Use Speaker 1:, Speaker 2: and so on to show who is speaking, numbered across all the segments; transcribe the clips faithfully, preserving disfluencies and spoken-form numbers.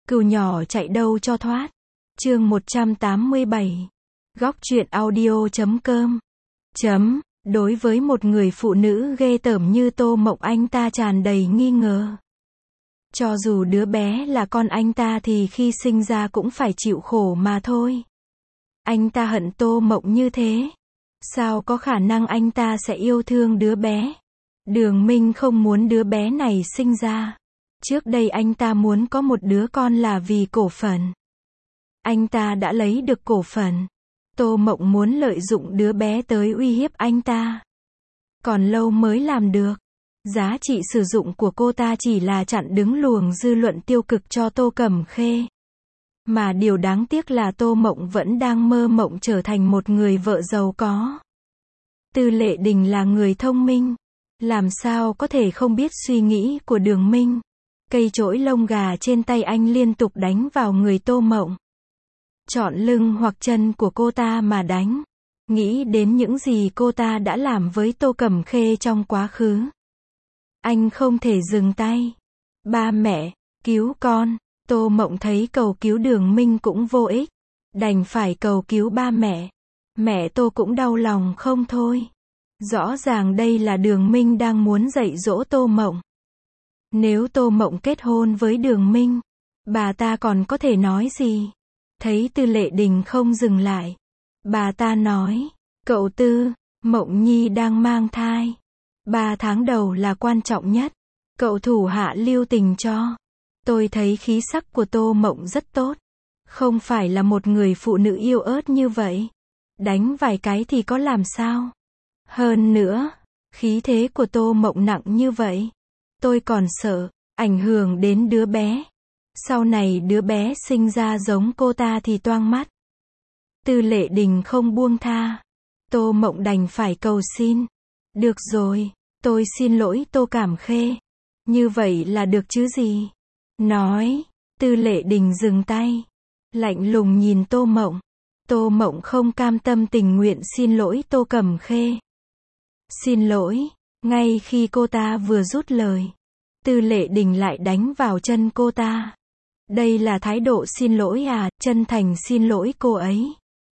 Speaker 1: Cừu nhỏ chạy đâu cho thoát. Chương một trăm tám mươi bảy. Góc truyện audio chấm com. Chấm. Đối với một người phụ nữ ghê tởm như Tô Mộng, anh ta tràn đầy nghi ngờ. Cho dù đứa bé là con anh ta thì khi sinh ra cũng phải chịu khổ mà thôi. Anh ta hận Tô Mộng như thế. Sao có khả năng anh ta sẽ yêu thương đứa bé? Đường Minh không muốn đứa bé này sinh ra. Trước đây anh ta muốn có một đứa con là vì cổ phần. Anh ta đã lấy được cổ phần. Tô Mộng muốn lợi dụng đứa bé tới uy hiếp anh ta. Còn lâu mới làm được. Giá trị sử dụng của cô ta chỉ là chặn đứng luồng dư luận tiêu cực cho Tô Cẩm Khê. Mà điều đáng tiếc là Tô Mộng vẫn đang mơ mộng trở thành một người vợ giàu có. Tư Lệ Đình là người thông minh. Làm sao có thể không biết suy nghĩ của Đường Minh. Cây chổi lông gà trên tay anh liên tục đánh vào người Tô Mộng. Chọn lưng hoặc chân của cô ta mà đánh. Nghĩ đến những gì cô ta đã làm với Tô Cẩm Khê trong quá khứ. Anh không thể dừng tay. Ba mẹ, cứu con. Tô Mộng thấy cầu cứu Đường Minh cũng vô ích. Đành phải cầu cứu ba mẹ. Mẹ Tô cũng đau lòng không thôi. Rõ ràng đây là Đường Minh đang muốn dạy dỗ Tô Mộng. Nếu Tô Mộng kết hôn với Đường Minh, bà ta còn có thể nói gì? Thấy Tư Lệ Đình không dừng lại. Bà ta nói, cậu Tư, Mộng Nhi đang mang thai. Ba tháng đầu là quan trọng nhất. Cậu thủ hạ lưu tình cho. Tôi thấy khí sắc của Tô Mộng rất tốt. Không phải là một người phụ nữ yêu ớt như vậy. Đánh vài cái thì có làm sao? Hơn nữa, khí thế của Tô Mộng nặng như vậy. Tôi còn sợ, ảnh hưởng đến đứa bé. Sau này đứa bé sinh ra giống cô ta thì toang mắt. Tư Lệ Đình không buông tha. Tô Mộng đành phải cầu xin. Được rồi, tôi xin lỗi Tô Cẩm Khê. Như vậy là được chứ gì? Nói, Tư Lệ Đình dừng tay. Lạnh lùng nhìn Tô Mộng. Tô Mộng không cam tâm tình nguyện xin lỗi Tô Cẩm Khê. Xin lỗi, ngay khi cô ta vừa rút lời. Tư Lệ Đình lại đánh vào chân cô ta. Đây là thái độ xin lỗi à, chân thành xin lỗi cô ấy.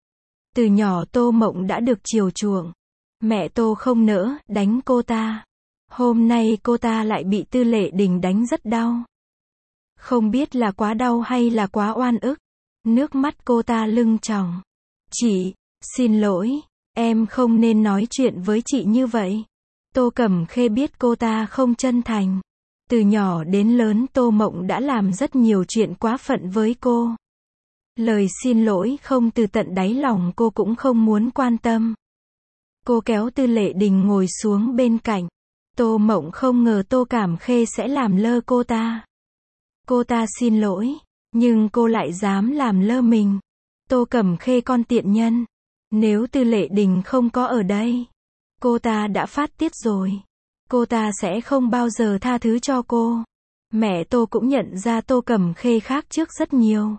Speaker 1: Từ nhỏ Tô Mộng đã được chiều chuộng. Mẹ Tô không nỡ đánh cô ta. Hôm nay cô ta lại bị Tư Lệ Đình đánh rất đau. Không biết là quá đau hay là quá oan ức. Nước mắt cô ta lưng tròng. Chị, xin lỗi, em không nên nói chuyện với chị như vậy. Tô Cẩm Khê biết cô ta không chân thành. Từ nhỏ đến lớn Tô Mộng đã làm rất nhiều chuyện quá phận với cô. Lời xin lỗi không từ tận đáy lòng cô cũng không muốn quan tâm. Cô kéo Tư Lệ Đình ngồi xuống bên cạnh. Tô Mộng không ngờ Tô Cẩm Khê sẽ làm lơ cô ta. Cô ta xin lỗi, nhưng cô lại dám làm lơ mình. Tô Cẩm Khê con tiện nhân. Nếu Tư Lệ Đình không có ở đây, cô ta đã phát tiết rồi. Cô ta sẽ không bao giờ tha thứ cho cô. Mẹ Tô cũng nhận ra Tô Cẩm Khê khác trước rất nhiều.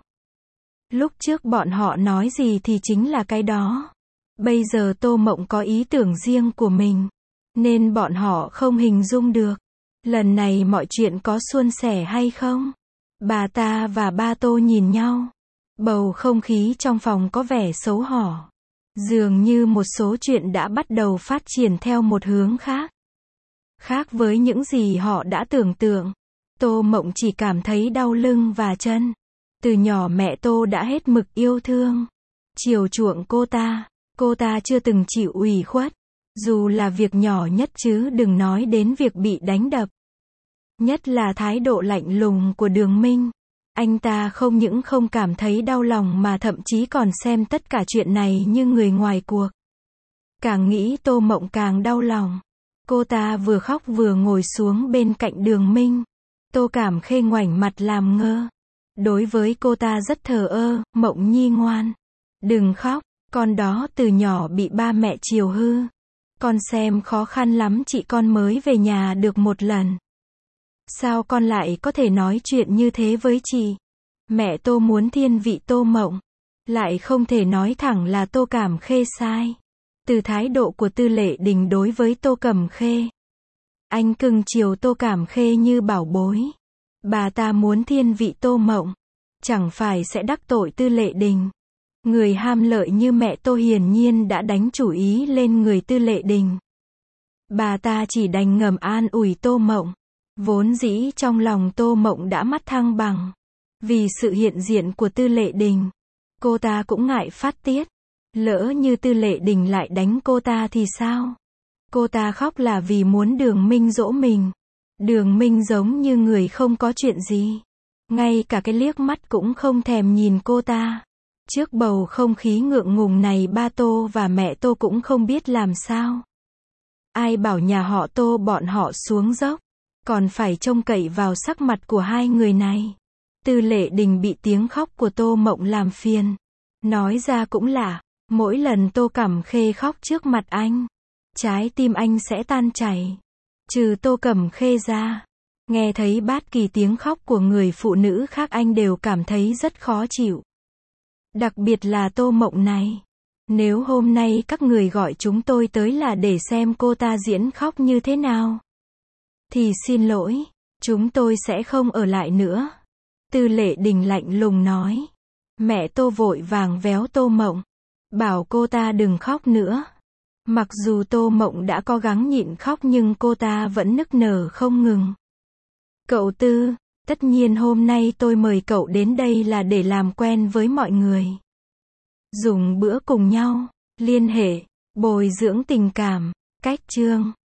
Speaker 1: Lúc trước bọn họ nói gì thì chính là cái đó. Bây giờ Tô Mộng có ý tưởng riêng của mình, nên bọn họ không hình dung được. Lần này mọi chuyện có suôn sẻ hay không? Bà ta và ba Tô nhìn nhau. Bầu không khí trong phòng có vẻ xấu hổ. Dường như một số chuyện đã bắt đầu phát triển theo một hướng khác. Khác với những gì họ đã tưởng tượng. Tô Mộng chỉ cảm thấy đau lưng và chân. Từ nhỏ mẹ Tô đã hết mực yêu thương, chiều chuộng cô ta. Cô ta chưa từng chịu ủy khuất. Dù là việc nhỏ nhất chứ đừng nói đến việc bị đánh đập. Nhất là thái độ lạnh lùng của Đường Minh. Anh ta không những không cảm thấy đau lòng mà thậm chí còn xem tất cả chuyện này như người ngoài cuộc. Càng nghĩ Tô Mộng càng đau lòng. Cô ta vừa khóc vừa ngồi xuống bên cạnh Đường Minh. Tô Cẩm Khê ngoảnh mặt làm ngơ. Đối với cô ta rất thờ ơ. Mộng Nhi ngoan, đừng khóc, con đó từ nhỏ bị ba mẹ chiều hư. Con xem khó khăn lắm chị con mới về nhà được một lần. Sao con lại có thể nói chuyện như thế với chị? Mẹ Tô muốn thiên vị Tô Mộng, lại không thể nói thẳng là Tô Cẩm Khê sai. Từ thái độ của Tư Lệ Đình đối với Tô Cẩm Khê, anh cưng chiều Tô Cẩm Khê như bảo bối. Bà ta muốn thiên vị Tô Mộng. chẳng phải sẽ đắc tội Tư Lệ Đình. Người ham lợi như mẹ Tô hiển nhiên đã đánh chủ ý lên người Tư Lệ Đình. Bà ta chỉ đành ngầm an ủi Tô Mộng. Vốn dĩ trong lòng Tô Mộng đã mắt thăng bằng. Vì sự hiện diện của Tư Lệ Đình, cô ta cũng ngại phát tiết. Lỡ như Tư Lệ Đình lại đánh cô ta thì sao? Cô ta khóc là vì muốn Đường Minh dỗ mình. Đường Minh giống như người không có chuyện gì. Ngay cả cái liếc mắt cũng không thèm nhìn cô ta. Trước bầu không khí ngượng ngùng này ba Tô và mẹ Tô cũng không biết làm sao. Ai bảo nhà họ Tô bọn họ xuống dốc, còn phải trông cậy vào sắc mặt của hai người này. Tư Lệ Đình bị tiếng khóc của Tô Mộng làm phiền. Nói ra cũng lạ, mỗi lần Tô Cẩm Khê khóc trước mặt anh, trái tim anh sẽ tan chảy. Trừ Tô Cẩm Khê ra, nghe thấy bất kỳ tiếng khóc của người phụ nữ khác anh đều cảm thấy rất khó chịu. Đặc biệt là Tô Mộng này. Nếu hôm nay các người gọi chúng tôi tới là để xem cô ta diễn khóc như thế nào, thì xin lỗi, chúng tôi sẽ không ở lại nữa. Tư Lệ Đình lạnh lùng nói. Mẹ Tô vội vàng véo Tô Mộng, bảo cô ta đừng khóc nữa. Mặc dù Tô Mộng đã cố gắng nhịn khóc nhưng cô ta vẫn nức nở không ngừng. Cậu Tư, tất nhiên hôm nay tôi mời cậu đến đây là để làm quen với mọi người. Dùng bữa cùng nhau, liên hệ, bồi dưỡng tình cảm, cách chương.